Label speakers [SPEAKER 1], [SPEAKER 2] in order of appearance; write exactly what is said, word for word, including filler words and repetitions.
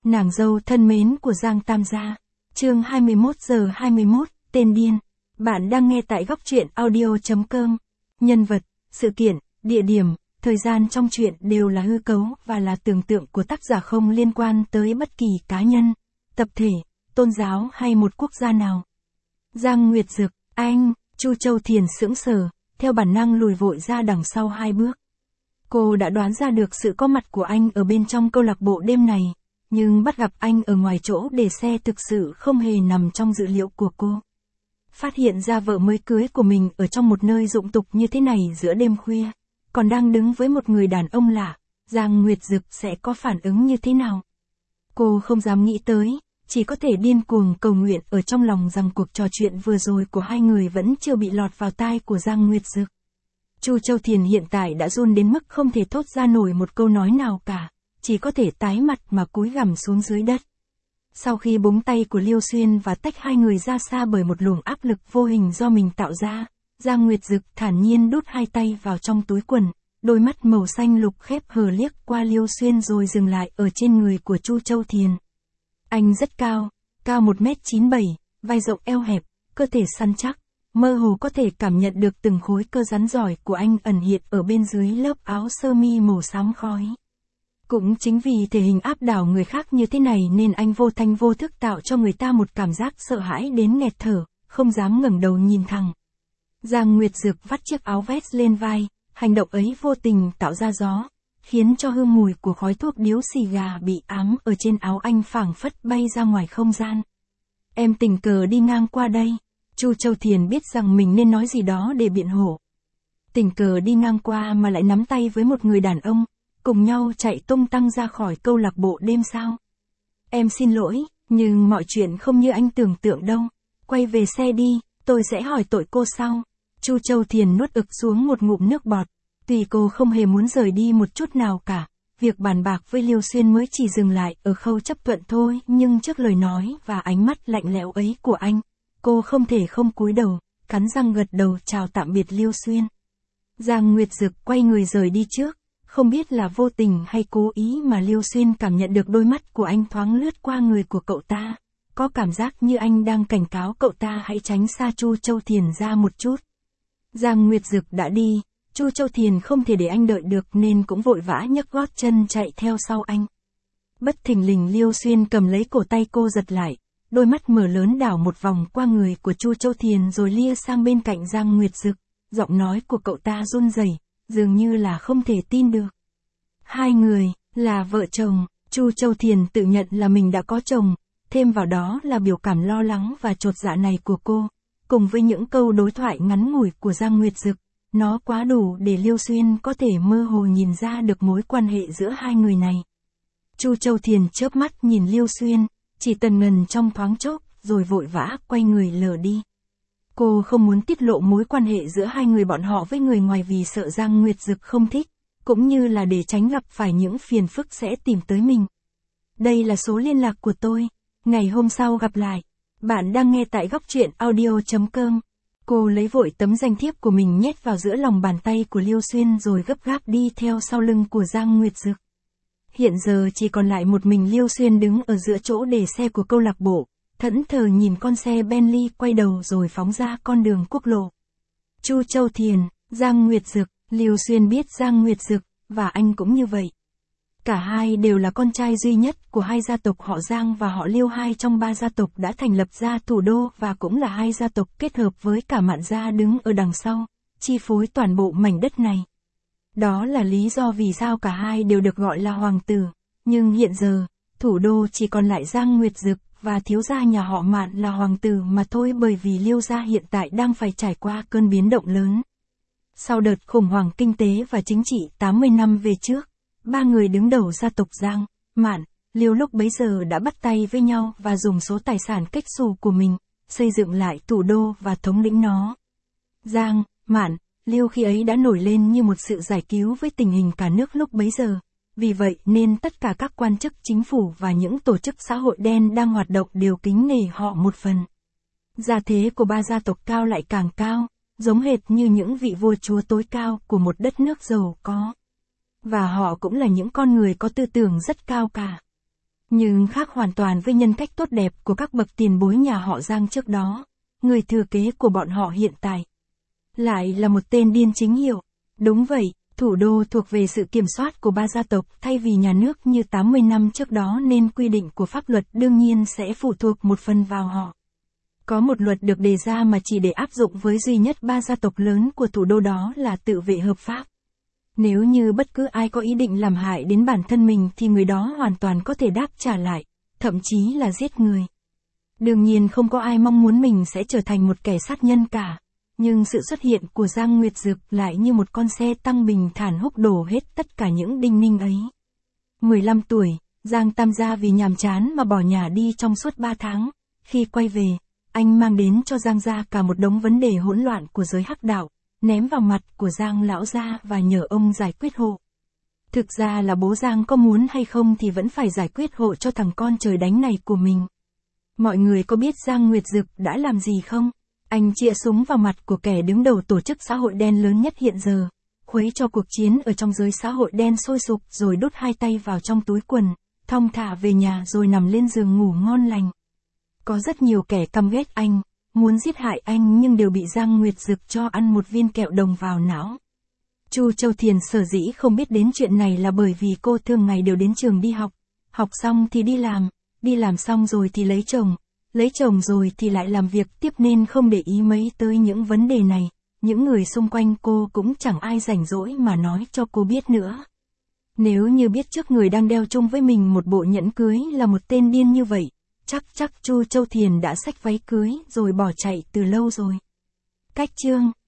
[SPEAKER 1] Nàng dâu thân mến của Giang Tam Gia. Chương hai mươi mốt giờ hai mươi mốt, tên điên. Bạn đang nghe tại góc truyện audio chấm com. Nhân vật, sự kiện, địa điểm, thời gian trong truyện đều là hư cấu và là tưởng tượng của tác giả, không liên quan tới bất kỳ cá nhân, tập thể, tôn giáo hay một quốc gia nào. Giang Nguyệt Dực, anh, Chu Châu Thiền sững sờ, theo bản năng lùi vội ra đằng sau hai bước. Cô đã đoán ra được sự có mặt của anh ở bên trong câu lạc bộ đêm này, nhưng bắt gặp anh ở ngoài chỗ để xe thực sự không hề nằm trong dự liệu của cô. Phát hiện ra vợ mới cưới của mình ở trong một nơi dụng tục như thế này giữa đêm khuya, còn đang đứng với một người đàn ông lạ, Giang Nguyệt Dực sẽ có phản ứng như thế nào? Cô không dám nghĩ tới, chỉ có thể điên cuồng cầu nguyện ở trong lòng rằng cuộc trò chuyện vừa rồi của hai người vẫn chưa bị lọt vào tai của Giang Nguyệt Dực. Chu Châu Thiền hiện tại đã run đến mức không thể thốt ra nổi một câu nói nào cả, chỉ có thể tái mặt mà cúi gằm xuống dưới đất. Sau khi búng tay của Liêu Xuyên và tách hai người ra xa bởi một luồng áp lực vô hình do mình tạo ra, Giang Nguyệt Dực thản nhiên đút hai tay vào trong túi quần, đôi mắt màu xanh lục khép hờ liếc qua Liêu Xuyên rồi dừng lại ở trên người của Chu Châu Thiền. Anh rất cao, cao một mét chín bảy, vai rộng eo hẹp, cơ thể săn chắc, mơ hồ có thể cảm nhận được từng khối cơ rắn giỏi của anh ẩn hiện ở bên dưới lớp áo sơ mi màu xám khói. Cũng chính vì thể hình áp đảo người khác như thế này nên anh vô thanh vô thức tạo cho người ta một cảm giác sợ hãi đến nghẹt thở, không dám ngẩng đầu nhìn thẳng. Giang Nguyệt Dực vắt chiếc áo vest lên vai, hành động ấy vô tình tạo ra gió, khiến cho hương mùi của khói thuốc điếu xì gà bị ám ở trên áo anh phảng phất bay ra ngoài không gian. Em tình cờ đi ngang qua đây. Chu Châu Thiền biết rằng mình nên nói gì đó để biện hộ. Tình cờ đi ngang qua mà lại nắm tay với một người đàn ông, cùng nhau chạy tung tăng ra khỏi câu lạc bộ đêm sao? Em xin lỗi, nhưng mọi chuyện không như anh tưởng tượng đâu. Quay về xe đi, tôi sẽ hỏi tội cô sau. Chu Châu Thiền nuốt ực xuống một ngụm nước bọt. Tuy cô không hề muốn rời đi một chút nào cả, việc bàn bạc với Liêu Xuyên mới chỉ dừng lại ở khâu chấp thuận thôi, nhưng trước lời nói và ánh mắt lạnh lẽo ấy của anh, cô không thể không cúi đầu, cắn răng gật đầu chào tạm biệt Liêu Xuyên. Giang Nguyệt Dực quay người rời đi trước, không biết là vô tình hay cố ý mà Liêu Xuyên cảm nhận được đôi mắt của anh thoáng lướt qua người của cậu ta, có cảm giác như anh đang cảnh cáo cậu ta hãy tránh xa Chu Châu Thiền ra một chút. Giang Nguyệt Dực đã đi, Chu Châu Thiền không thể để anh đợi được nên cũng vội vã nhấc gót chân chạy theo sau anh. Bất thình lình Liêu Xuyên cầm lấy cổ tay cô giật lại, đôi mắt mở lớn đảo một vòng qua người của Chu Châu Thiền rồi lia sang bên cạnh Giang Nguyệt Dực, giọng nói của cậu ta run rẩy, dường như là không thể tin được. Hai người, là vợ chồng, Chu Châu Thiền tự nhận là mình đã có chồng, thêm vào đó là biểu cảm lo lắng và chột dạ này của cô, cùng với những câu đối thoại ngắn ngủi của Giang Nguyệt Dực, nó quá đủ để Liêu Xuyên có thể mơ hồ nhìn ra được mối quan hệ giữa hai người này. Chu Châu Thiền chớp mắt nhìn Liêu Xuyên, chỉ tần ngần trong thoáng chốc, rồi vội vã quay người lờ đi. Cô không muốn tiết lộ mối quan hệ giữa hai người bọn họ với người ngoài vì sợ Giang Nguyệt Dực không thích, cũng như là để tránh gặp phải những phiền phức sẽ tìm tới mình. Đây là số liên lạc của tôi, ngày hôm sau gặp lại. Bạn đang nghe tại góc truyện audio chấm com. Cô lấy vội tấm danh thiếp của mình nhét vào giữa lòng bàn tay của Liêu Xuyên rồi gấp gáp đi theo sau lưng của Giang Nguyệt Dực. Hiện giờ chỉ còn lại một mình Liêu Xuyên đứng ở giữa chỗ để xe của câu lạc bộ, thẫn thờ nhìn con xe Bentley quay đầu rồi phóng ra con đường quốc lộ. Chu Châu Thiền, Giang Nguyệt Dực, Liêu Xuyên biết Giang Nguyệt Dực, và anh cũng như vậy. Cả hai đều là con trai duy nhất của hai gia tộc họ Giang và họ Liêu, hai trong ba gia tộc đã thành lập ra thủ đô và cũng là hai gia tộc kết hợp với cả Mạn gia đứng ở đằng sau, chi phối toàn bộ mảnh đất này. Đó là lý do vì sao cả hai đều được gọi là hoàng tử, nhưng hiện giờ, thủ đô chỉ còn lại Giang Nguyệt Dực và thiếu gia nhà họ Mạn là hoàng tử mà thôi, bởi vì Liêu gia hiện tại đang phải trải qua cơn biến động lớn. Sau đợt khủng hoảng kinh tế và chính trị tám mươi năm về trước, ba người đứng đầu gia tộc Giang, Mạn, Liêu lúc bấy giờ đã bắt tay với nhau và dùng số tài sản cách xù của mình, xây dựng lại thủ đô và thống lĩnh nó. Giang, Mạn, Liêu khi ấy đã nổi lên như một sự giải cứu với tình hình cả nước lúc bấy giờ. Vì vậy nên tất cả các quan chức chính phủ và những tổ chức xã hội đen đang hoạt động đều kính nể họ một phần. Gia thế của ba gia tộc cao lại càng cao, giống hệt như những vị vua chúa tối cao của một đất nước giàu có. Và họ cũng là những con người có tư tưởng rất cao cả. Nhưng khác hoàn toàn với nhân cách tốt đẹp của các bậc tiền bối nhà họ Giang trước đó, người thừa kế của bọn họ hiện tại lại là một tên điên chính hiệu. Đúng vậy, thủ đô thuộc về sự kiểm soát của ba gia tộc thay vì nhà nước như tám mươi năm trước đó, nên quy định của pháp luật đương nhiên sẽ phụ thuộc một phần vào họ. Có một luật được đề ra mà chỉ để áp dụng với duy nhất ba gia tộc lớn của thủ đô, đó là tự vệ hợp pháp. Nếu như bất cứ ai có ý định làm hại đến bản thân mình thì người đó hoàn toàn có thể đáp trả lại, thậm chí là giết người. Đương nhiên không có ai mong muốn mình sẽ trở thành một kẻ sát nhân cả, nhưng sự xuất hiện của Giang Nguyệt Dực lại như một con xe tăng bình thản húc đổ hết tất cả những đinh ninh ấy. mười lăm tuổi, Giang Tam Gia vì nhàm chán mà bỏ nhà đi trong suốt ba tháng. Khi quay về, anh mang đến cho Giang gia cả một đống vấn đề hỗn loạn của giới hắc đạo, ném vào mặt của Giang lão gia và nhờ ông giải quyết hộ. Thực ra là bố Giang có muốn hay không thì vẫn phải giải quyết hộ cho thằng con trời đánh này của mình. Mọi người có biết Giang Nguyệt Dực đã làm gì không? Anh chĩa súng vào mặt của kẻ đứng đầu tổ chức xã hội đen lớn nhất hiện giờ, khuấy cho cuộc chiến ở trong giới xã hội đen sôi sục, rồi đút hai tay vào trong túi quần, thong thả về nhà rồi nằm lên giường ngủ ngon lành. Có rất nhiều kẻ căm ghét anh, muốn giết hại anh, nhưng đều bị Giang Nguyệt Dực cho ăn một viên kẹo đồng vào não. Chu Châu Thiền sở dĩ không biết đến chuyện này là bởi vì cô thường ngày đều đến trường đi học, học xong thì đi làm, đi làm xong rồi thì lấy chồng, lấy chồng rồi thì lại làm việc tiếp, nên không để ý mấy tới những vấn đề này. Những người xung quanh cô cũng chẳng ai rảnh rỗi mà nói cho cô biết nữa. Nếu như biết trước người đang đeo chung với mình một bộ nhẫn cưới là một tên điên như vậy, chắc chắc Chu Châu Thiền đã xách váy cưới rồi bỏ chạy từ lâu rồi. Cách chương